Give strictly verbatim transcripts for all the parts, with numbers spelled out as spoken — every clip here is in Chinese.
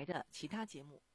台的其他节目。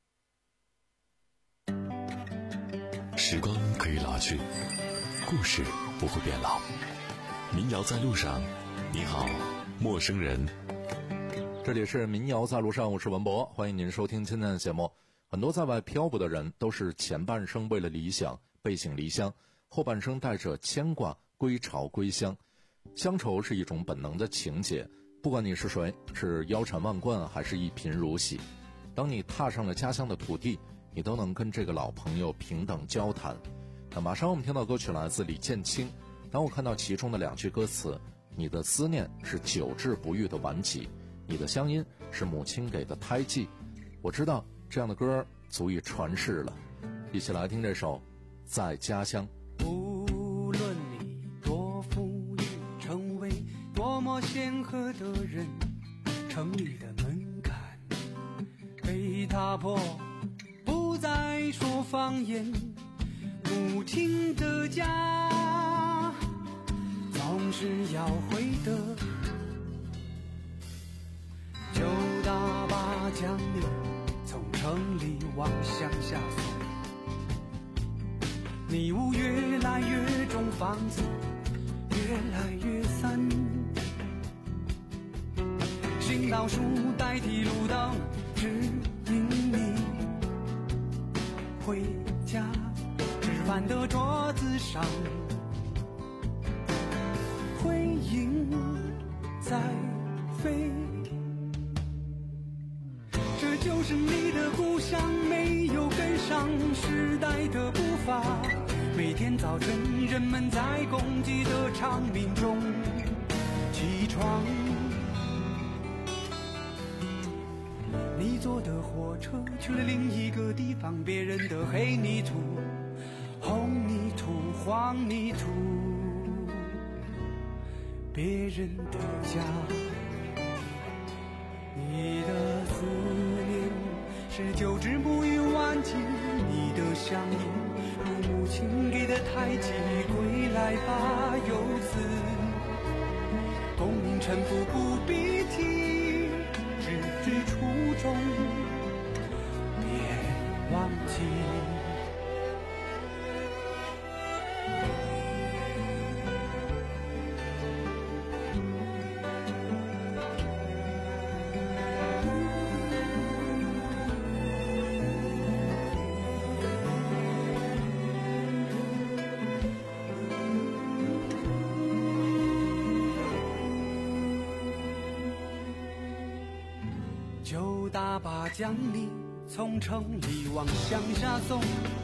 时光可以老去，故事不会变老。民谣在路上，你好，陌生人。 这里是民谣在路上，我是文博，欢迎您收听今天的节目。很多在外漂泊的人都是前半生为了理想背井离乡，后半生带着牵挂归巢归乡。乡愁是一种本能的情结，不管你是谁，是腰缠万贯还是一贫如洗，当你踏上了家乡的土地，你都能跟这个老朋友平等交谈。那马上我们听到歌曲来自李建清，当我看到其中的两句歌词，你的思念是久治不愈的顽疾，你的乡音是母亲给的胎记，我知道这样的歌足以传世了。一起来听这首在家乡。 无论你多富裕，成为多么显赫的人，城里的门槛被踏破，不再说方言，母亲的家总是要回的。就大把将你从城里往乡下送，迷雾越来越重，房子越来越散，行道树代替路灯，指引你回家。吃饭的桌子上，回音在飞，这就是你的故乡，没有跟上时代的步伐。每天早晨，人们在公鸡的长鸣中起床。你坐的火车去了另一个地方，别人的黑泥土、红泥土、黄泥土，别人的家。你的思念是久治不愈顽疾，你的乡音如母亲给的胎记，归来吧，游子，功名臣服不必提，只知初衷，别忘记。大把将你从城里往乡下送，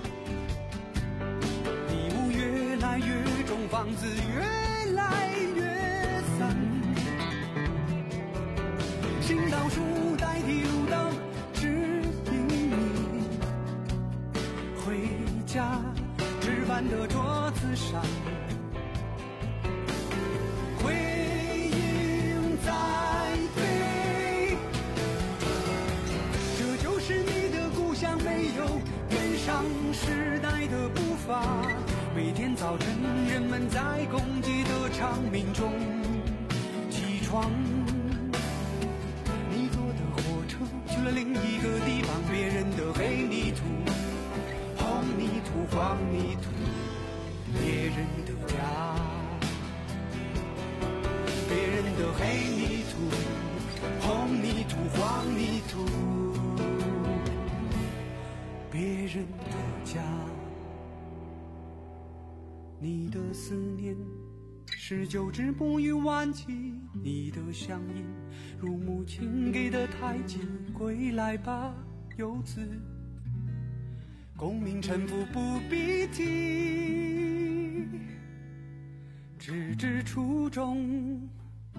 迷雾越来越重，房子越来越散，行道树代替路灯，指引你回家。吃饭的桌子上，回音在飞，是你的故乡，没有跟上时代的步伐。每天早晨，人们在公鸡的长鸣中起床。你坐的火车去了另一个地方，别人的黑泥土、红泥土、黄泥土，别人的家，别人的黑泥土、红泥土、黄泥土，别人的家。你的思念是久治不愈顽疾，你的乡音如母亲给的胎记，归来吧，游子，功名臣服不必提，只知初衷，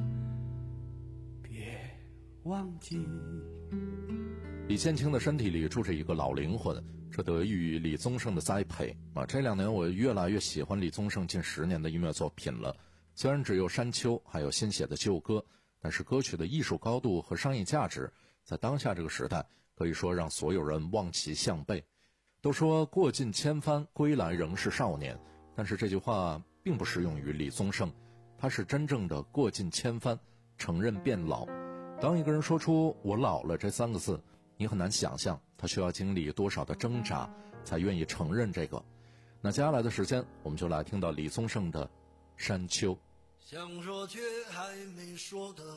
别忘记。 李建清的身体里住着一个老灵魂，这得益于李宗盛的栽培啊！这两年我越来越喜欢李宗盛近十年的音乐作品了。虽然只有山丘，还有新写的旧歌，但是歌曲的艺术高度和商业价值，在当下这个时代，可以说让所有人望其项背。都说过尽千帆，归来仍是少年，但是这句话并不适用于李宗盛，他是真正的过尽千帆，承认变老。当一个人说出我老了这三个字， 你很难想象他需要经历多少的挣扎才愿意承认这个。那接下来的时间，我们就来听到李宗盛的《山丘》。 想说却还没说的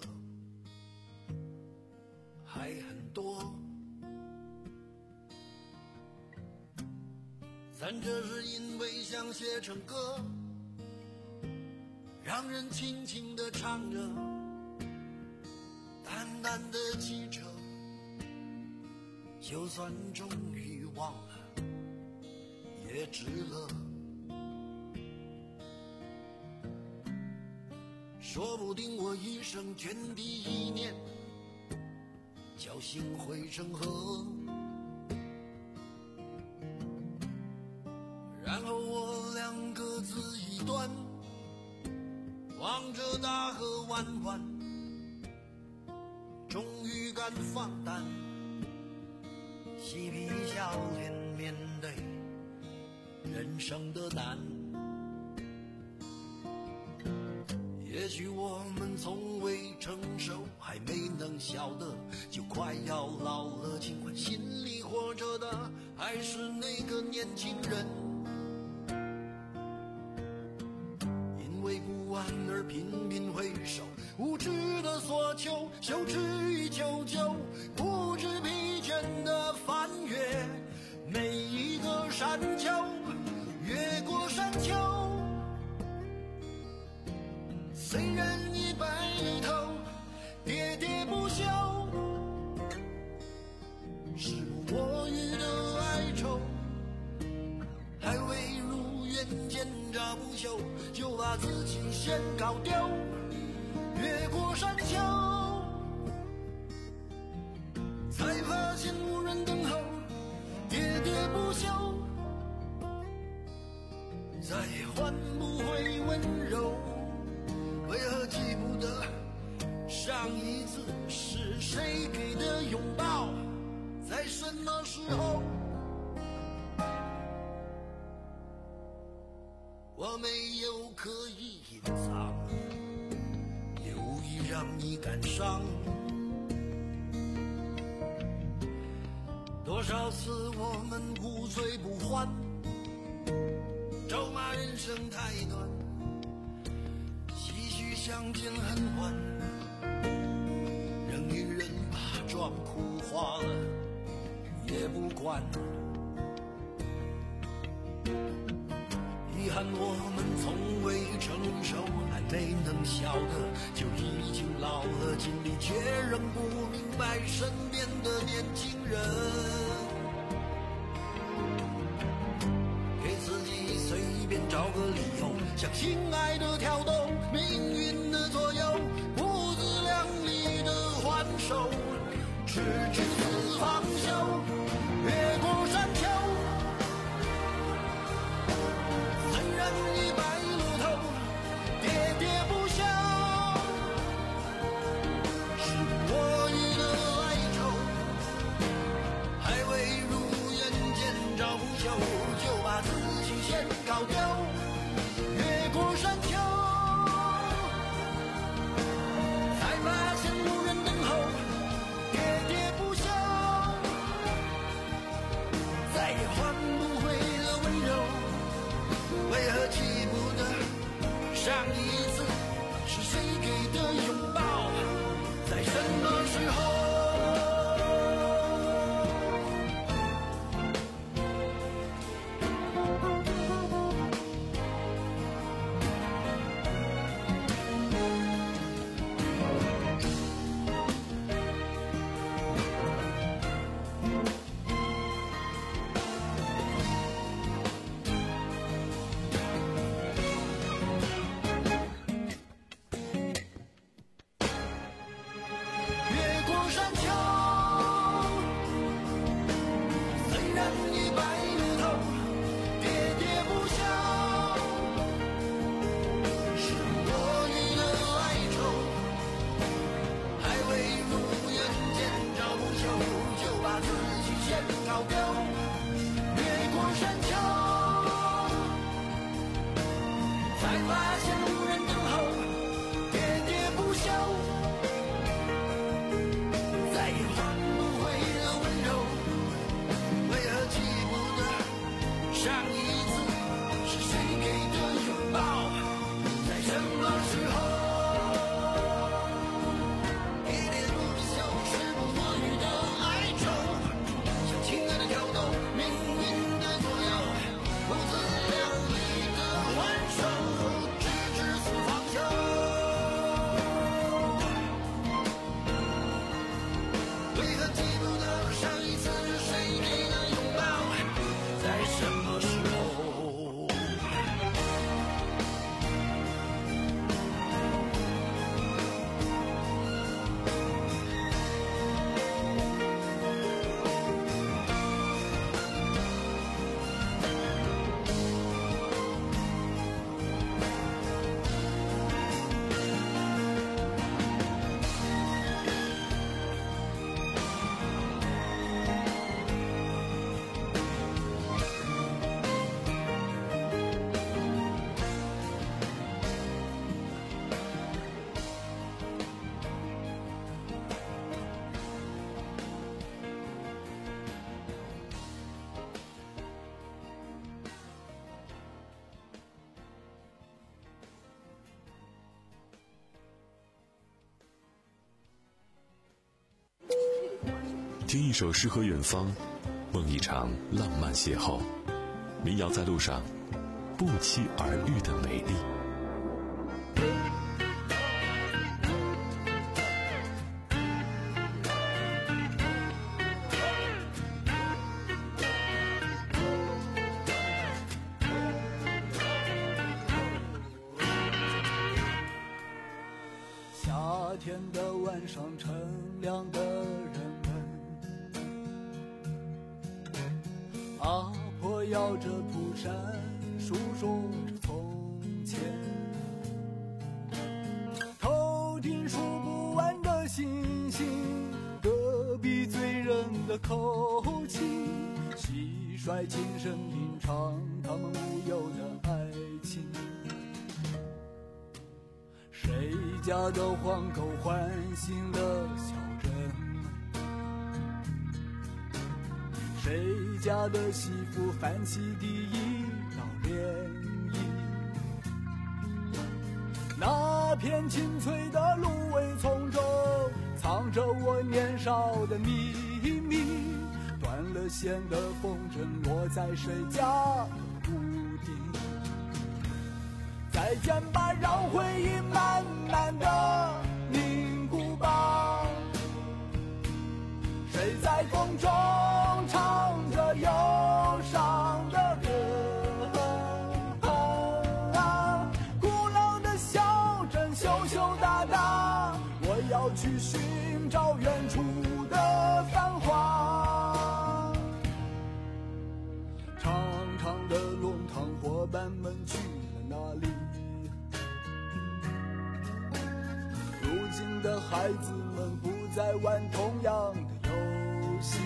还很多，咱这是因为想写成歌，让人轻轻地唱着，淡淡的记着，就算终于忘了也值了。说不定我一生涓滴一念，侥幸汇成河，然后我俩各自一端，望着大河弯弯，终于敢放胆，嬉皮笑脸面对人生的难。也许我们从未成熟，还没能晓得，就快要老了，尽管心里活着的还是那个年轻人。因为不安而频频回首，无知的索求，羞耻与求救，不知疲倦的翻越每一个山丘，越过山丘。虽然已白了头，喋喋不休，时不我予的哀愁，还未如愿见着不朽，就把自己先搞丢。越过山丘，才发现无人等候，喋喋不休，再换不回温柔。为何记不得上一次是谁给的拥抱，在什么时候？我没有刻意隐藏，也无意让你感伤。多少次我们无醉不欢，咒骂人生太短，相见恨晚，人与人把妆哭花了也不管。遗憾我们从未成熟，还没能晓得，就已经老了，尽力却仍不明白身边的年轻人。给自己随便找个理由，向心爱的挑逗，命运的左右，不自量力的还手，直至死方休。越过山丘，虽然已白了头，喋喋不休，是我予的哀愁，还未如愿见着不朽，就把自己先搞丢。越过山丘，才发现无人等候，喋喋不休。 听一首诗和远方，梦一场浪漫邂逅。民谣在路上，不期而遇的美丽。 夏天的晚上，乘凉的人们，阿婆摇着蒲扇，诉说着从前，头顶数不完的星星，隔壁醉人的口气，蟋蟀轻声吟唱他们无忧的爱情。谁家的黄狗唤醒了小人，谁家的媳妇泛起第一道涟漪，那片青翠的芦苇丛中藏着我年少的秘密，断了线的风筝落在谁家的屋顶。再见吧，让回忆慢慢的凝固吧。谁在风中唱着忧伤的歌？啊，古老的小镇羞羞答答，我要去寻找远处的繁华。长长的弄堂，伙伴们去了哪里？如今的孩子们不再玩同样的游戏，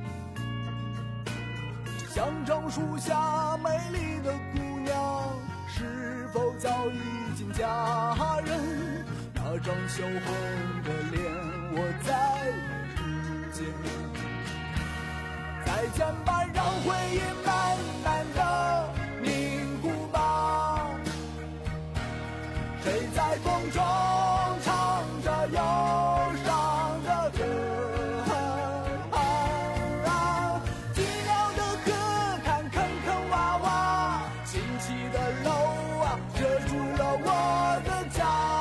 香樟树下美丽的姑娘是否早已经嫁人？那张羞红的脸我再没遇见。再见吧，让回忆慢慢的凝固吧。谁在风中唱着忧伤的歌？啊，寂寥的河滩坑坑洼洼，清晰的楼啊遮住了我的家。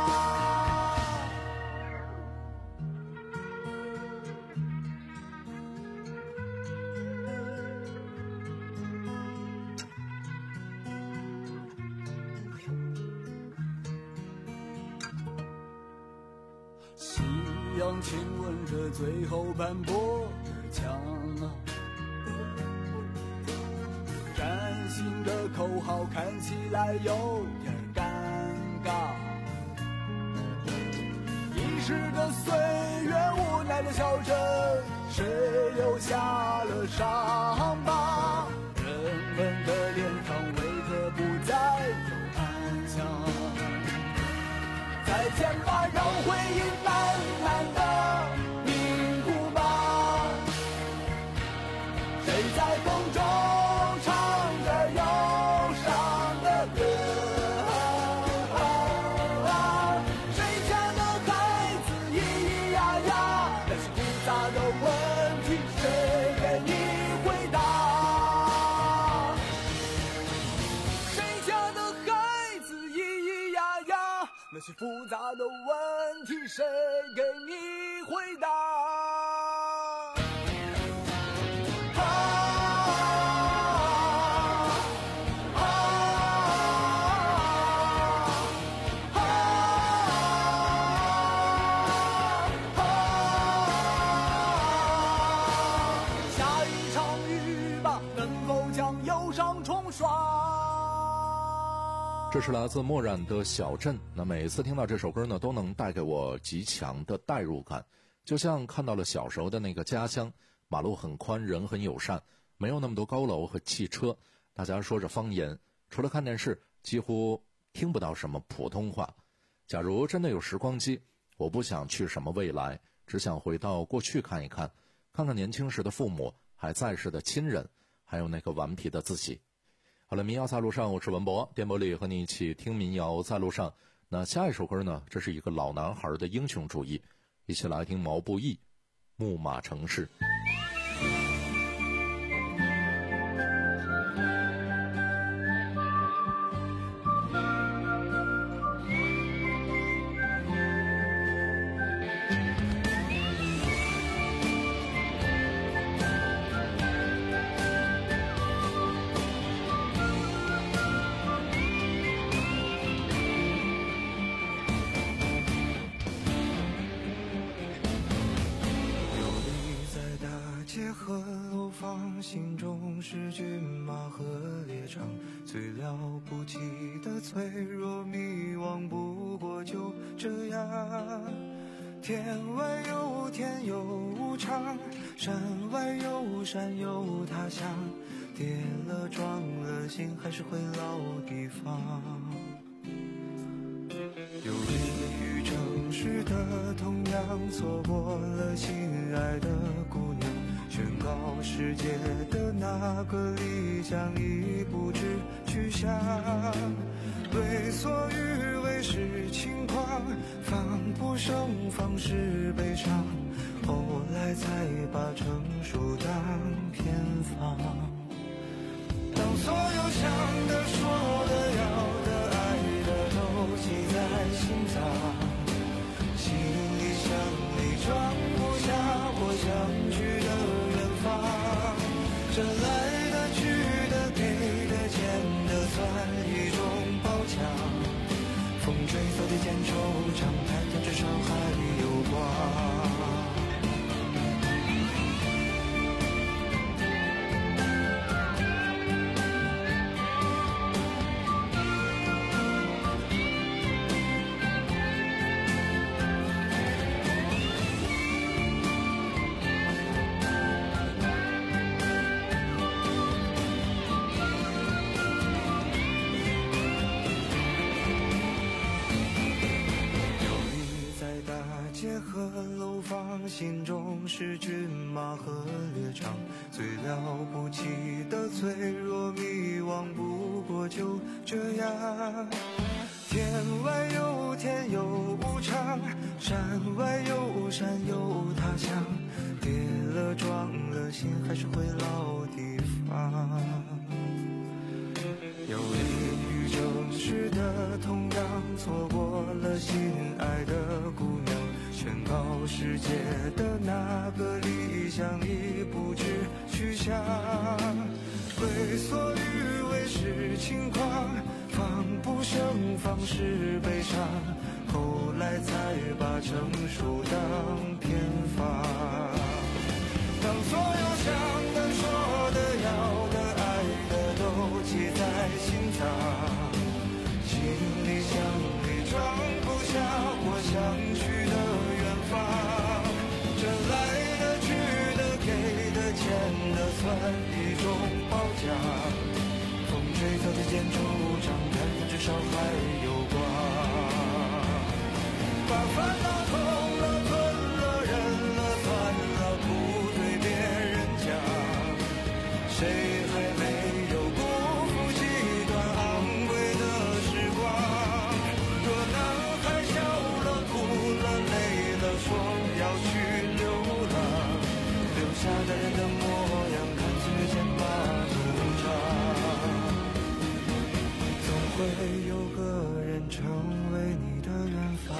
夕阳亲吻着最后斑驳的墙啊，崭新的口号看起来有点尴尬。遗失的岁月，无奈的小镇，谁留下了伤疤？人们的脸上为何不再有安详？再见吧，让回忆慢慢的凝固吧。谁在风中唱着忧伤的歌？谁家的孩子咿咿呀呀，那些复杂的问题谁给你回答？谁家的孩子咿咿呀呀，那些复杂的问题谁给你回答？啊啊啊啊！下一场雨吧，能否将忧伤冲刷？ 这是来自墨染的小镇。那每次听到这首歌呢，都能带给我极强的代入感，就像看到了小时候的那个家乡，马路很宽，人很友善，没有那么多高楼和汽车，大家说着方言，除了看电视几乎听不到什么普通话。假如真的有时光机，我不想去什么未来，只想回到过去看一看，看看年轻时的父母，还在世的亲人，还有那个顽皮的自己。好了，民谣在路上，我是文博，电波里和你一起听民谣在路上。那下一首歌呢，这是一个老男孩的英雄主义，一起来听毛不易， 木马城市。 心中是骏马和猎场，最了不起的脆弱迷惘，不过就这样。天外有天有无常，山外有山有他乡，跌了撞了心还是回老地方。游离于城市的同样，错过了心爱的姑娘，宣告世界的那个理想已不知去向，为所欲为是轻狂，防不胜防是悲伤，后来才把成熟当偏方。当所有想的说的要的爱的都记在心脏，行李箱里装不下我想去的远方，这来的去的给的欠的算一种褒奖，风吹草低见惆怅，太阳至少还有光。心中是骏马和猎场，最了不起的脆弱迷惘，不过就这样。天外有天有无常，山外有山有他乡，跌了撞了心还是回老地方。游离于城市的同样，错过了心爱的姑娘，宣告世界的那个理想已不知去向，为所欲为是轻狂，防不胜防是悲伤，后来才把成熟当偏方。当所有想的说的要的爱的都记在心脏，行李箱里装不下我想去的远方，这来的去的给的欠的算一种褒奖，风吹草低见惆怅，太阳至少还有光，把烦恼空了吞了忍了算了不对别人讲，谁还没有辜负几段昂贵的时光，若男孩笑了哭了累了说要去流浪，留下的人的模样看岁月剑拔弩张，总会有个人成为你的远方。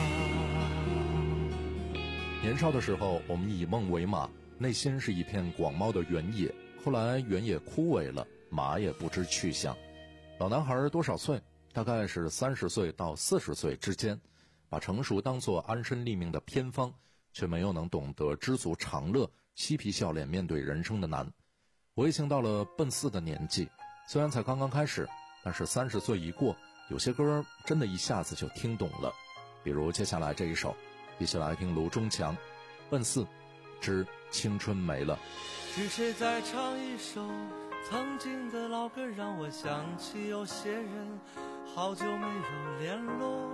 年少的时候，我们以梦为马，内心是一片广袤的原野，后来原野枯萎了，马也不知去向。老男孩多少岁？大概是三十岁到四十岁之间，把成熟当作安身立命的偏方，却没有能懂得知足常乐，嬉皮笑脸面对人生的难。我已经到了奔四的年纪，虽然才刚刚开始，但是三十岁一过，有些歌真的一下子就听懂了。比如接下来这一首，一起来听卢中强《奔四之青春没了》。 是谁在唱一首曾经的老歌，让我想起有些人好久没有联络，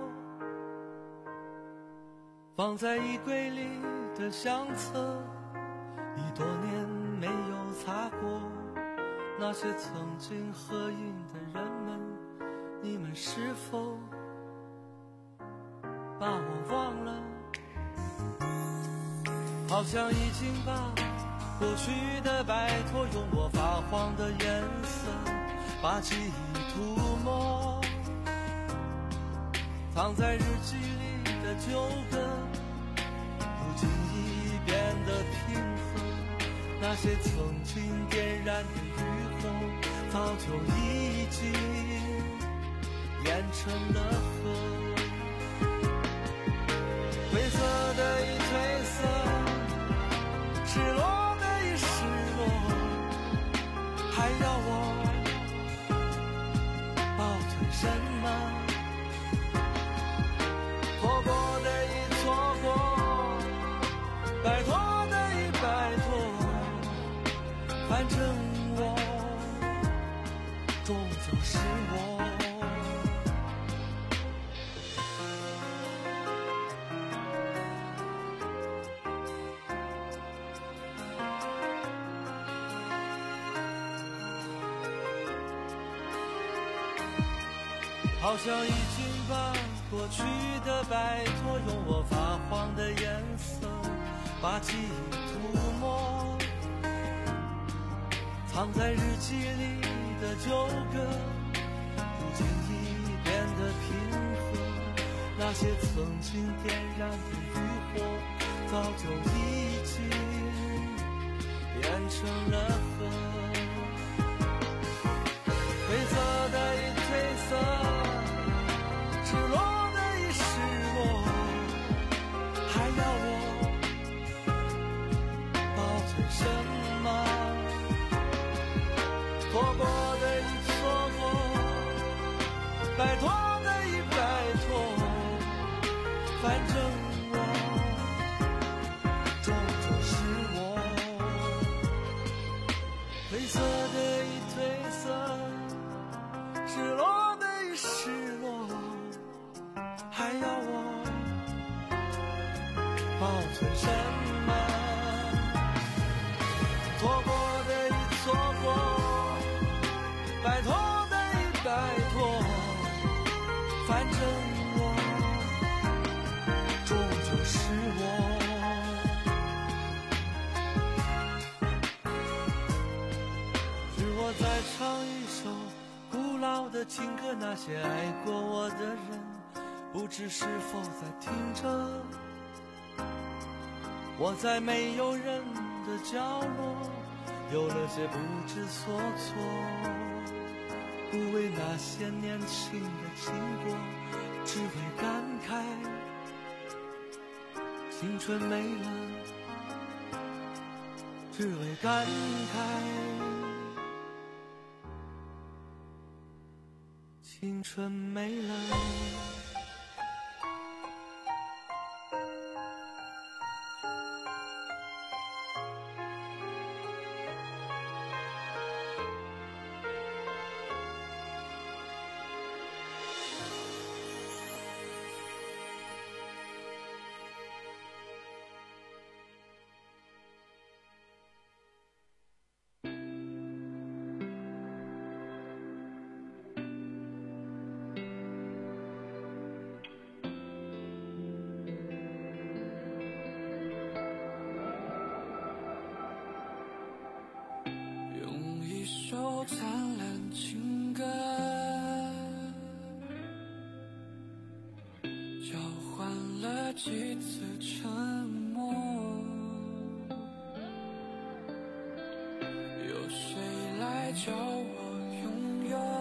放在衣柜里的相册已多年没有擦过，那些曾经合影的人们，你们是否把我忘了？好好像已经把过去的摆脱，用我发黄的颜色把记忆涂抹，藏在日记里的旧歌如今已变得平和，那些曾经点燃的余晖早就已经变成了河，褪色的已褪色，失落的已失落，还要我保存什么？错过的已错过，摆脱的已摆脱，反正我终究是我。好像已经把过去的摆脱，用我发黄的颜色把记忆涂抹，藏在日记里的旧歌如今已变得平和，那些曾经点燃的余火早就已经变成了河，褪色的已褪色，失落的已失落，还要我保存什么？错过的已错过，摆脱的已摆脱，反正我终究是我。褪色的已褪色，失落的已失落，还要我保存什么？错过的已错过，摆脱的已摆脱，反正我终究是我。是我在唱一首古老的情歌，那些爱过我的人不知是否在听着，我在没有人的角落有了些不知所措，不为那些年轻的经过，只为感慨青春没了，只为感慨青春没了。 首灿烂情歌，交换了几次沉默，有谁来教我拥有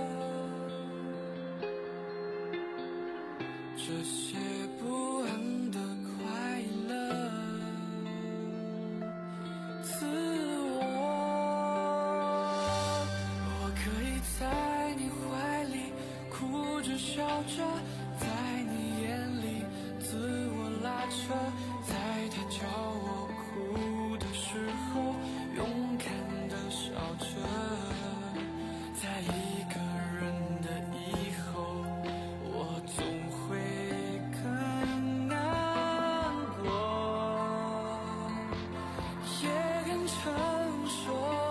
这些不安的快乐？自笑着，在你眼里自我拉扯，在他叫我哭的时候勇敢地笑着，在一个人的以后我总会更难过，也更成熟。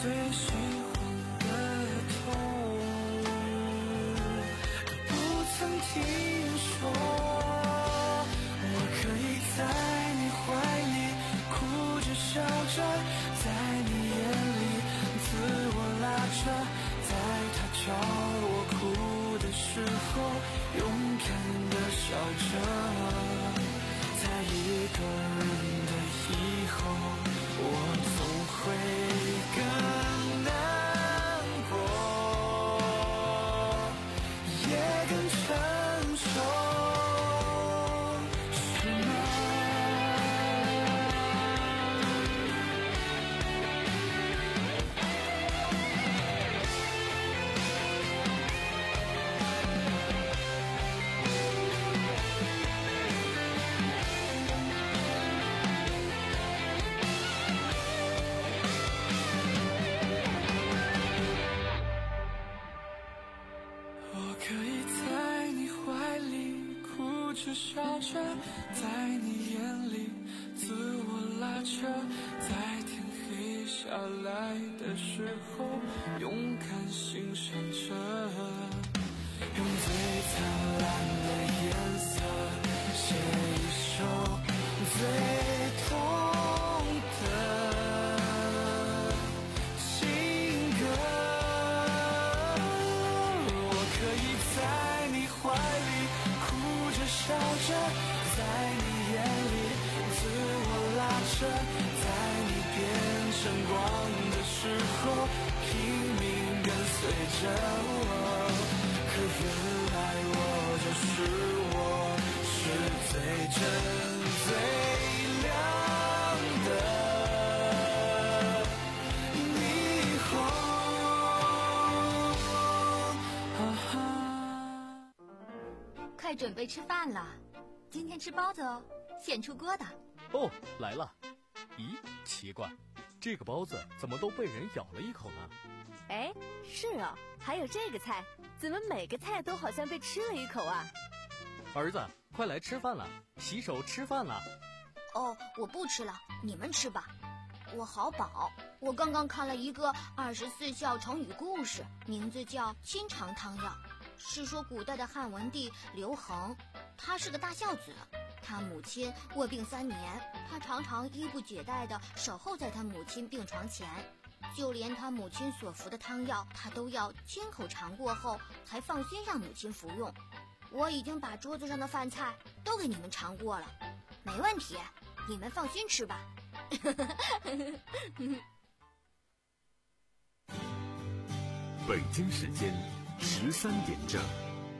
最喜欢的痛，都不曾听说。我可以在你怀里哭着笑着，在你眼里自我拉扯，在他叫我哭的时候勇敢地笑着。在一个人的以后，我总会更难过，也更成熟，是吗？我可以在你怀里哭着笑着，在你眼里自我拉扯，在天黑下来的时候勇敢欣赏着，用最灿烂的颜色写一首最痛的情歌。在你怀里哭着笑着，在你眼里自我拉扯，在你变成光的时候拼命跟随着我。可原来我就是我，是最真最亮的霓虹。 快准备吃饭了，今天吃包子哦，现出锅的。 哦，来了。咦，奇怪，这个包子怎么都被人咬了一口呢？ 哎，是哦，还有这个菜，怎么每个菜都好像被吃了一口啊？ 儿子，快来吃饭了，洗手吃饭了。 哦，我不吃了，你们吃吧。我好饱，我刚刚看了一个二十四孝成语故事，名字叫《清肠汤药》。是说古代的汉文帝刘恒，他是个大孝子，他母亲卧病三年，他常常衣不解带地守候在他母亲病床前，就连他母亲所服的汤药，他都要亲口尝过后才放心让母亲服用。我已经把桌子上的饭菜都给你们尝过了，没问题，你们放心吃吧。 北京时间十三点整。